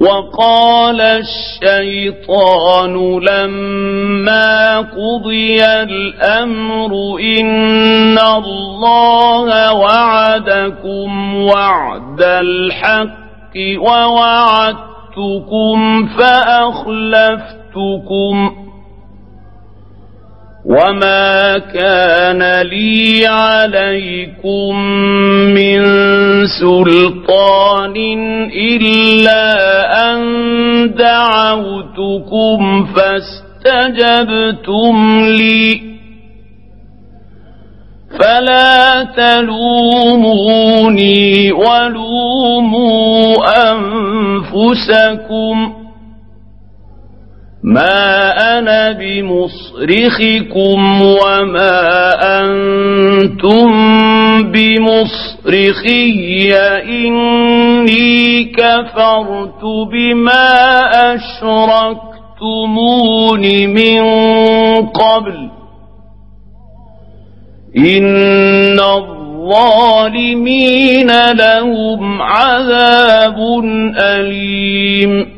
وقال الشيطان لما قضي الأمر إن الله وعدكم وعد الحق ووعدتكم فأخلفتكم وما كان لي عليكم من سلطان إلا أن دعوتكم فاستجبتم لي فلا تلوموني ولوموا أنفسكم ما أنا بمصرخكم وما أنتم بمصرخي إني كفرت بما أشركتمون من قبل إن الظالمين لهم عذاب أليم